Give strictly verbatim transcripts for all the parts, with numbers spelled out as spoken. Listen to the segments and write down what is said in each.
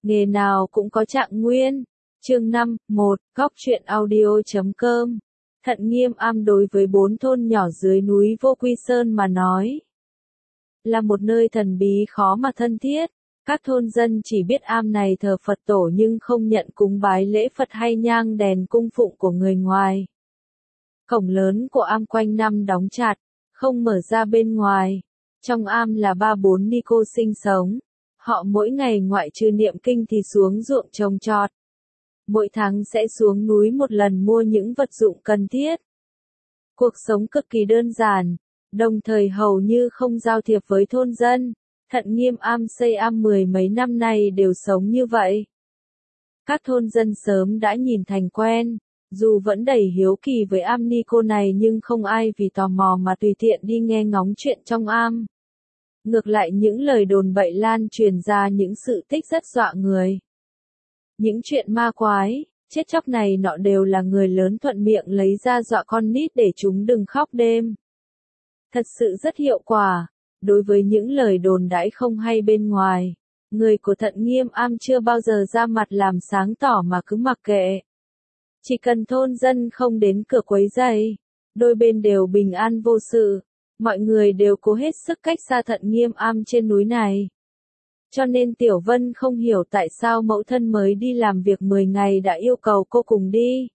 nghề nào cũng có trạng nguyên. Chương năm, một, góc truyện audio chấm com. Thận Nghiêm Am đối với bốn thôn nhỏ dưới núi Vô Quy Sơn mà nói, là một nơi thần bí khó mà thân thiết. Các thôn dân chỉ biết am này thờ Phật tổ nhưng không nhận cúng bái lễ Phật hay nhang đèn cung phụng của người ngoài. Cổng lớn của am quanh năm đóng chặt, không mở ra bên ngoài. Trong am là ba bốn ni cô sinh sống. Họ mỗi ngày ngoại trừ niệm kinh thì xuống ruộng trồng trọt. Mỗi tháng sẽ xuống núi một lần mua những vật dụng cần thiết. Cuộc sống cực kỳ đơn giản, đồng thời hầu như không giao thiệp với thôn dân. Thận Nghiêm Am xây am mười mấy năm nay đều sống như vậy. Các thôn dân sớm đã nhìn thành quen, dù vẫn đầy hiếu kỳ với am ni cô này nhưng không ai vì tò mò mà tùy tiện đi nghe ngóng chuyện trong am. Ngược lại những lời đồn bậy lan truyền ra những sự tích rất dọa người. Những chuyện ma quái, chết chóc này nọ đều là người lớn thuận miệng lấy ra dọa con nít để chúng đừng khóc đêm. Thật sự rất hiệu quả. Đối với những lời đồn đãi không hay bên ngoài, người của Thận Nghiêm Am chưa bao giờ ra mặt làm sáng tỏ mà cứ mặc kệ. Chỉ cần thôn dân không đến cửa quấy rầy, đôi bên đều bình an vô sự, mọi người đều cố hết sức cách xa Thận Nghiêm Am trên núi này. Cho nên Tiểu Vân không hiểu tại sao mẫu thân mới đi làm việc mười ngày đã yêu cầu cô cùng đi.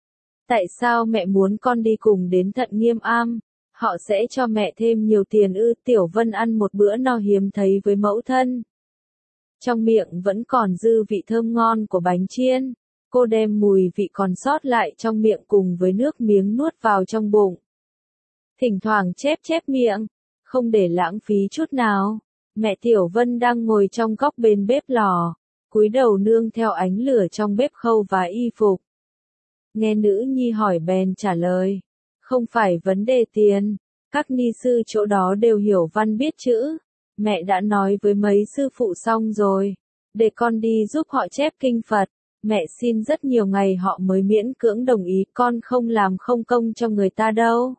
Tại sao mẹ muốn con đi cùng đến Thận Nghiêm Am? Họ sẽ cho mẹ thêm nhiều tiền ư? Tiểu Vân ăn một bữa no hiếm thấy với mẫu thân. Trong miệng vẫn còn dư vị thơm ngon của bánh chiên. Cô đem mùi vị còn sót lại trong miệng cùng với nước miếng nuốt vào trong bụng. Thỉnh thoảng chép chép miệng, không để lãng phí chút nào. Mẹ Tiểu Vân đang ngồi trong góc bên bếp lò, cúi đầu nương theo ánh lửa trong bếp khâu vá y phục. Nghe nữ nhi hỏi bèn trả lời. Không phải vấn đề tiền, các ni sư chỗ đó đều hiểu văn biết chữ. Mẹ đã nói với mấy sư phụ xong rồi, để con đi giúp họ chép kinh Phật. Mẹ xin rất nhiều ngày họ mới miễn cưỡng đồng ý, con không làm không công cho người ta đâu.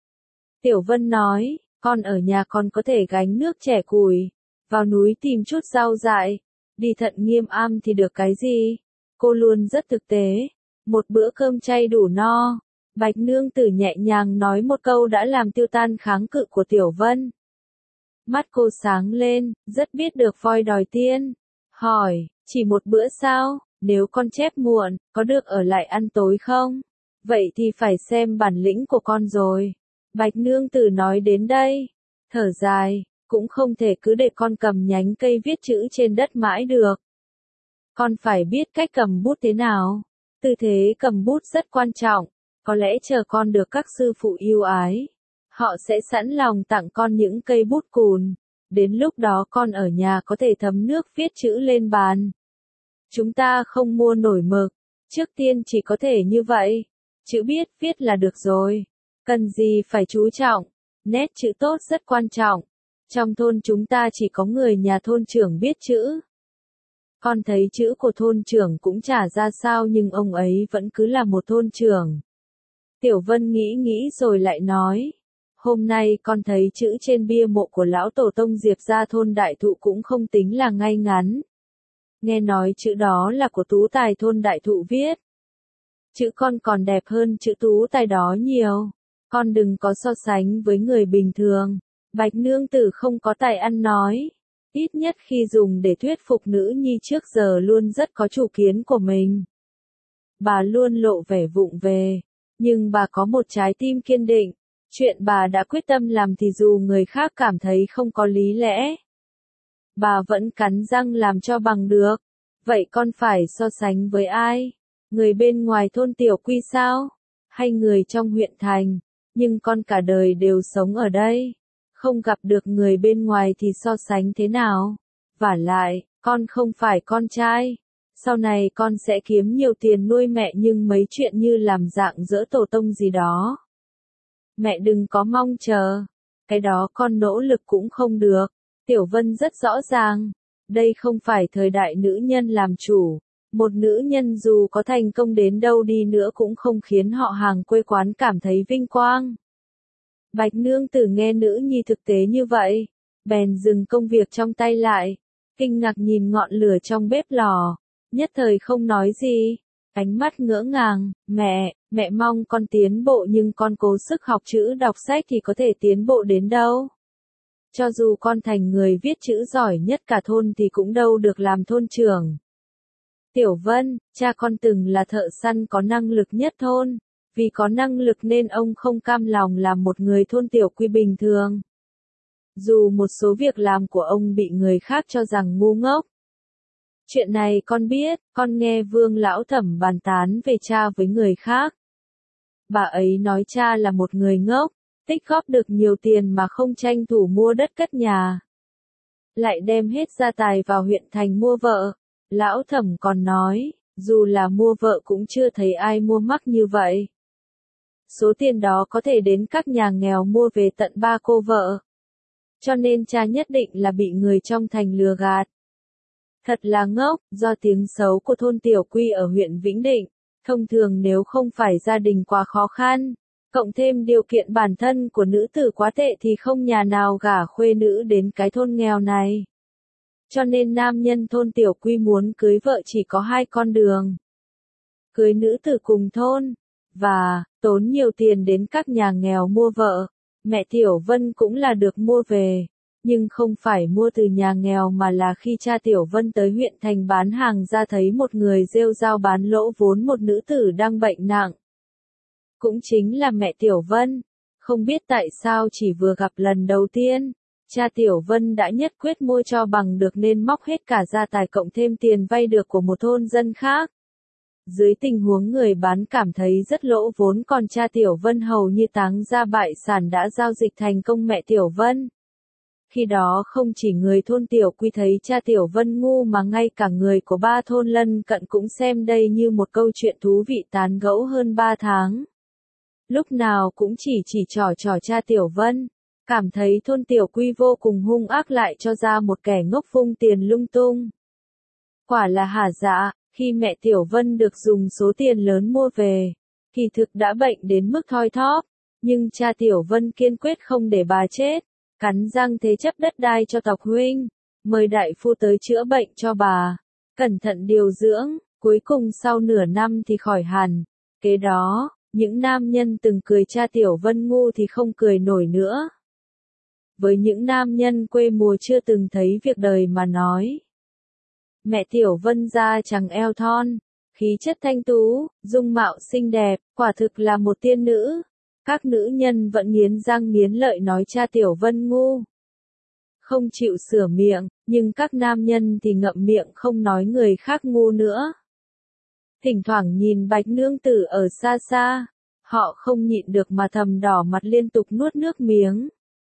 Tiểu Vân nói, con ở nhà con có thể gánh nước chẻ củi, vào núi tìm chút rau dại, đi Thận Nghiêm Am thì được cái gì? Cô luôn rất thực tế, một bữa cơm chay đủ no. Bạch nương tử nhẹ nhàng nói một câu đã làm tiêu tan kháng cự của Tiểu Vân. Mắt cô sáng lên, rất biết được voi đòi tiên. Hỏi, chỉ một bữa sao? Nếu con chép muộn, có được ở lại ăn tối không? Vậy thì phải xem bản lĩnh của con rồi. Bạch nương tử nói đến đây, thở dài, cũng không thể cứ để con cầm nhánh cây viết chữ trên đất mãi được. Con phải biết cách cầm bút thế nào. Tư thế cầm bút rất quan trọng. Có lẽ chờ con được các sư phụ yêu ái, họ sẽ sẵn lòng tặng con những cây bút cùn. Đến lúc đó con ở nhà có thể thấm nước viết chữ lên bàn. Chúng ta không mua nổi mực, trước tiên chỉ có thể như vậy. Chữ biết viết là được rồi. Cần gì phải chú trọng, nét chữ tốt rất quan trọng. Trong thôn chúng ta chỉ có người nhà thôn trưởng biết chữ. Con thấy chữ của thôn trưởng cũng chả ra sao nhưng ông ấy vẫn cứ là một thôn trưởng. Tiểu Vân nghĩ nghĩ rồi lại nói, hôm nay con thấy chữ trên bia mộ của lão tổ tông Diệp gia thôn Đại Thụ cũng không tính là ngay ngắn. Nghe nói chữ đó là của tú tài thôn Đại Thụ viết. Chữ con còn đẹp hơn chữ tú tài đó nhiều. Con đừng có so sánh với người bình thường. Bạch nương tử không có tài ăn nói. Ít nhất khi dùng để thuyết phục nữ nhi trước giờ luôn rất có chủ kiến của mình. Bà luôn lộ vẻ vụng về. Nhưng bà có một trái tim kiên định, chuyện bà đã quyết tâm làm thì dù người khác cảm thấy không có lý lẽ, bà vẫn cắn răng làm cho bằng được. Vậy con phải so sánh với ai? Người bên ngoài thôn Tiểu Quy sao? Hay người trong huyện thành? Nhưng con cả đời đều sống ở đây, không gặp được người bên ngoài thì so sánh thế nào? Vả lại, con không phải con trai. Sau này con sẽ kiếm nhiều tiền nuôi mẹ nhưng mấy chuyện như làm dạng dỡ tổ tông gì đó. Mẹ đừng có mong chờ. Cái đó con nỗ lực cũng không được. Tiểu Vân rất rõ ràng. Đây không phải thời đại nữ nhân làm chủ. Một nữ nhân dù có thành công đến đâu đi nữa cũng không khiến họ hàng quê quán cảm thấy vinh quang. Bạch nương tử nghe nữ nhi thực tế như vậy. Bèn dừng công việc trong tay lại. kinh ngạc nhìn ngọn lửa trong bếp lò, nhất thời không nói gì, ánh mắt ngỡ ngàng, mẹ, mẹ mong con tiến bộ nhưng con cố sức học chữ đọc sách thì có thể tiến bộ đến đâu. Cho dù con thành người viết chữ giỏi nhất cả thôn thì cũng đâu được làm thôn trưởng. Tiểu Vân, cha con từng là thợ săn có năng lực nhất thôn, vì có năng lực nên ông không cam lòng làm một người thôn tiểu quy bình thường. Dù một số việc làm của ông bị người khác cho rằng ngu ngốc. Chuyện này con biết, con nghe Vương lão thẩm bàn tán về cha với người khác. Bà ấy nói cha là một người ngốc, tích góp được nhiều tiền mà không tranh thủ mua đất cất nhà. Lại đem hết gia tài vào huyện thành mua vợ. Lão thẩm còn nói, dù là mua vợ cũng chưa thấy ai mua mắc như vậy. Số tiền đó có thể đến các nhà nghèo mua về tận ba cô vợ. Cho nên cha nhất định là bị người trong thành lừa gạt. Thật là ngốc, do tiếng xấu của thôn Tiểu Quy ở huyện Vĩnh Định, thông thường nếu không phải gia đình quá khó khăn, cộng thêm điều kiện bản thân của nữ tử quá tệ thì không nhà nào gả khuê nữ đến cái thôn nghèo này. Cho nên nam nhân thôn Tiểu Quy muốn cưới vợ chỉ có hai con đường. Cưới nữ tử cùng thôn, và tốn nhiều tiền đến các nhà nghèo mua vợ. Mẹ Tiểu Vân cũng là được mua về, nhưng không phải mua từ nhà nghèo mà là khi cha Tiểu Vân tới huyện thành bán hàng ra thấy một người rêu rao bán lỗ vốn một nữ tử đang bệnh nặng. Cũng chính là mẹ Tiểu Vân, không biết tại sao chỉ vừa gặp lần đầu tiên, cha Tiểu Vân đã nhất quyết mua cho bằng được nên móc hết cả gia tài cộng thêm tiền vay được của một thôn dân khác. Dưới tình huống người bán cảm thấy rất lỗ vốn còn cha Tiểu Vân hầu như táng ra bại sản đã giao dịch thành công mẹ Tiểu Vân. Khi đó không chỉ người thôn Tiểu Quy thấy cha Tiểu Vân ngu mà ngay cả người của ba thôn lân cận cũng xem đây như một câu chuyện thú vị tán gẫu hơn ba tháng. Lúc nào cũng chỉ chỉ trỏ trỏ cha Tiểu Vân, cảm thấy thôn Tiểu Quy vô cùng hung ác lại cho ra một kẻ ngốc vung tiền lung tung. Quả là hả dạ. Khi mẹ Tiểu Vân được dùng số tiền lớn mua về, kỳ thực đã bệnh đến mức thoi thóp, nhưng cha Tiểu Vân kiên quyết không để bà chết, cắn răng thế chấp đất đai cho tộc huynh, mời đại phu tới chữa bệnh cho bà, cẩn thận điều dưỡng, cuối cùng sau nửa năm thì khỏi hẳn. Kế đó, những nam nhân từng cười cha Tiểu Vân ngu thì không cười nổi nữa. Với những nam nhân quê mùa chưa từng thấy việc đời mà nói. Mẹ Tiểu Vân da trắng eo thon, khí chất thanh tú, dung mạo xinh đẹp, quả thực là một tiên nữ. Các nữ nhân vẫn nghiến răng nghiến lợi nói cha Tiểu Vân ngu. Không chịu sửa miệng, nhưng các nam nhân thì ngậm miệng không nói người khác ngu nữa. Thỉnh thoảng nhìn Bạch nương tử ở xa xa, họ không nhịn được mà thầm đỏ mặt liên tục nuốt nước miếng.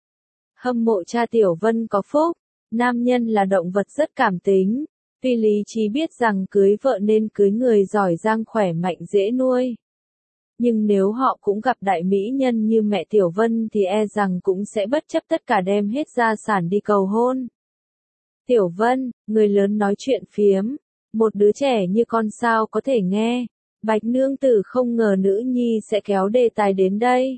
Hâm mộ cha Tiểu Vân có phúc, nam nhân là động vật rất cảm tính. Tuy lý trí biết rằng cưới vợ nên cưới người giỏi giang khỏe mạnh dễ nuôi. Nhưng nếu họ cũng gặp đại mỹ nhân như mẹ Tiểu Vân thì e rằng cũng sẽ bất chấp tất cả đem hết gia sản đi cầu hôn. Tiểu Vân, người lớn nói chuyện phiếm, một đứa trẻ như con sao có thể nghe. Bạch nương tử không ngờ nữ nhi sẽ kéo đề tài đến đây.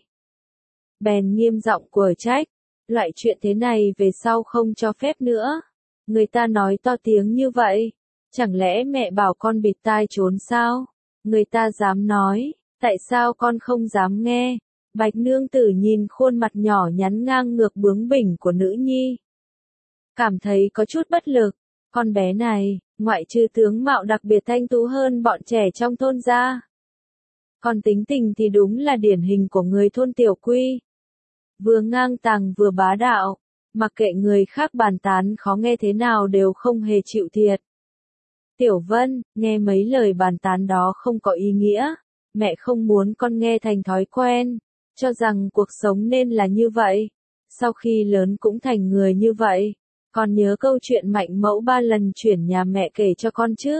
Bèn nghiêm giọng quở trách, loại chuyện thế này về sau không cho phép nữa. Người ta nói to tiếng như vậy, chẳng lẽ mẹ bảo con bịt tai trốn sao? Người ta dám nói, tại sao con không dám nghe? Bạch nương tử nhìn khuôn mặt nhỏ nhắn ngang ngược bướng bỉnh của nữ nhi. Cảm thấy có chút bất lực, con bé này, ngoại trừ tướng mạo đặc biệt thanh tú hơn bọn trẻ trong thôn ra. Còn tính tình thì đúng là điển hình của người thôn Tiểu Quy. Vừa ngang tàng vừa bá đạo. Mặc kệ người khác bàn tán khó nghe thế nào đều không hề chịu thiệt. Tiểu Vân, nghe mấy lời bàn tán đó không có ý nghĩa, mẹ không muốn con nghe thành thói quen, cho rằng cuộc sống nên là như vậy. Sau khi lớn cũng thành người như vậy, con nhớ câu chuyện Mạnh Mẫu ba lần chuyển nhà mẹ kể cho con chứ?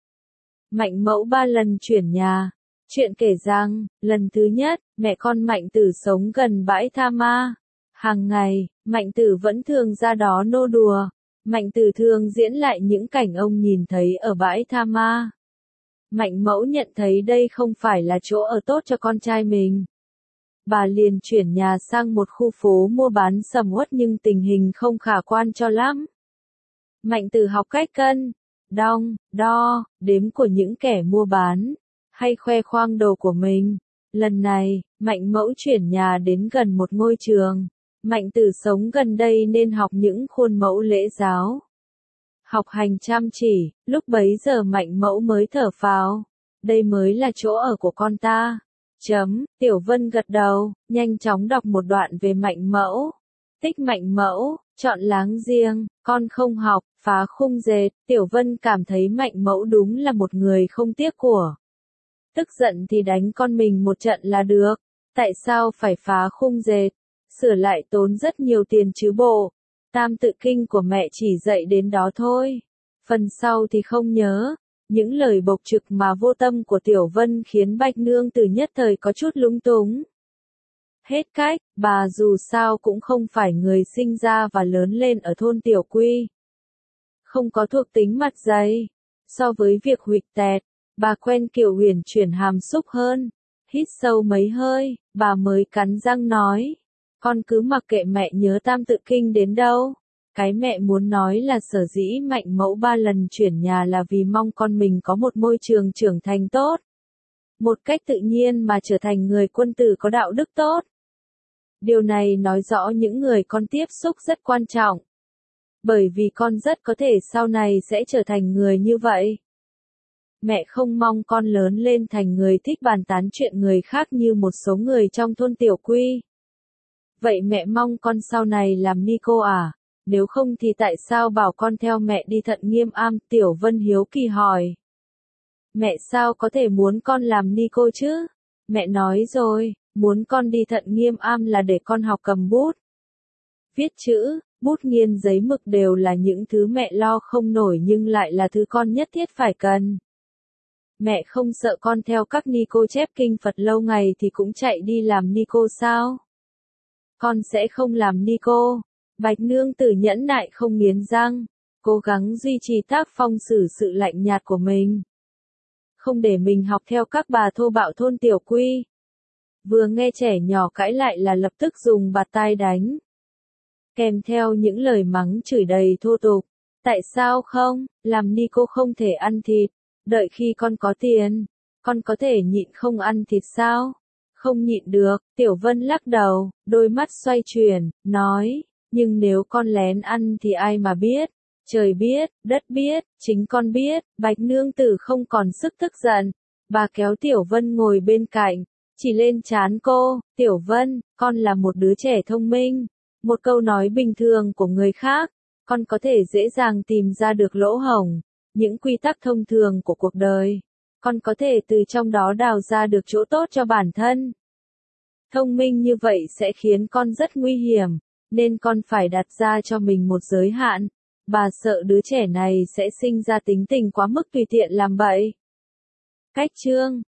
Mạnh Mẫu ba lần chuyển nhà. Chuyện kể rằng, lần thứ nhất, mẹ con Mạnh Tử sống gần bãi tha ma. Hàng ngày, Mạnh Tử vẫn thường ra đó nô đùa. Mạnh Tử thường diễn lại những cảnh ông nhìn thấy ở bãi tha ma. Mạnh Mẫu nhận thấy đây không phải là chỗ ở tốt cho con trai mình. Bà liền chuyển nhà sang một khu phố mua bán sầm uất nhưng tình hình không khả quan cho lắm. Mạnh Tử học cách cân, đong, đo, đếm của những kẻ mua bán, hay khoe khoang đồ của mình. Lần này, Mạnh Mẫu chuyển nhà đến gần một ngôi trường. Mạnh Tử sống gần đây nên học những khuôn mẫu lễ giáo. Học hành chăm chỉ, lúc bấy giờ Mạnh Mẫu mới thở phào. Đây mới là chỗ ở của con ta. Chấm, Tiểu Vân gật đầu, nhanh chóng đọc một đoạn về Mạnh Mẫu. Tích Mạnh Mẫu, chọn láng giềng, con không học, phá khung dệt. Tiểu Vân cảm thấy Mạnh Mẫu đúng là một người không tiếc của. Tức giận thì đánh con mình một trận là được. Tại sao phải phá khung dệt? Sửa lại tốn rất nhiều tiền chứ bộ. Tam tự kinh của mẹ chỉ dạy đến đó thôi. Phần sau thì không nhớ. Những lời bộc trực mà vô tâm của Tiểu Vân khiến Bạch Nương Tử nhất thời có chút lúng túng. Hết cách, bà dù sao cũng không phải người sinh ra và lớn lên ở thôn Tiểu Quy. Không có thuộc tính mặt dày. So với việc huỵch tẹt, bà quen kiểu huyền chuyển hàm xúc hơn. Hít sâu mấy hơi, bà mới cắn răng nói. Con cứ mặc kệ mẹ nhớ tam tự kinh đến đâu. Cái mẹ muốn nói là sở dĩ Mạnh Mẫu ba lần chuyển nhà là vì mong con mình có một môi trường trưởng thành tốt. Một cách tự nhiên mà trở thành người quân tử có đạo đức tốt. Điều này nói rõ những người con tiếp xúc rất quan trọng. Bởi vì con rất có thể sau này sẽ trở thành người như vậy. Mẹ không mong con lớn lên thành người thích bàn tán chuyện người khác như một số người trong thôn Tiểu Quy. Vậy mẹ mong con sau này làm ni cô à? Nếu không thì tại sao bảo con theo mẹ đi Thận Nghiêm Am? Tiểu Vân hiếu kỳ hỏi. Mẹ sao có thể muốn con làm ni cô chứ? Mẹ nói rồi, muốn con đi Thận Nghiêm Am là để con học cầm bút. Viết chữ, bút nghiên giấy mực đều là những thứ mẹ lo không nổi nhưng lại là thứ con nhất thiết phải cần. Mẹ không sợ con theo các ni cô chép kinh Phật lâu ngày thì cũng chạy đi làm ni cô sao? Con sẽ không làm ni cô. Bạch Nương Tử nhẫn nại không nghiến răng, cố gắng duy trì tác phong xử sự lạnh nhạt của mình. Không để mình học theo các bà thô bạo thôn Tiểu Quy. Vừa nghe trẻ nhỏ cãi lại là lập tức dùng bạt tai đánh. Kèm theo những lời mắng chửi đầy thô tục. Tại sao không, làm ni cô không thể ăn thịt, đợi khi con có tiền, con có thể nhịn không ăn thịt sao? Không nhịn được, Tiểu Vân lắc đầu, đôi mắt xoay chuyển, nói, nhưng nếu con lén ăn thì ai mà biết? Trời biết, đất biết, chính con biết. Bạch Nương Tử không còn sức tức giận. Bà kéo Tiểu Vân ngồi bên cạnh, chỉ lên trán cô. Tiểu Vân, con là một đứa trẻ thông minh. Một câu nói bình thường của người khác, con có thể dễ dàng tìm ra được lỗ hổng. Những quy tắc thông thường của cuộc đời, con có thể từ trong đó đào ra được chỗ tốt cho bản thân. Thông minh như vậy sẽ khiến con rất nguy hiểm, nên con phải đặt ra cho mình một giới hạn. Bà sợ đứa trẻ này sẽ sinh ra tính tình quá mức tùy tiện làm bậy. Cách chương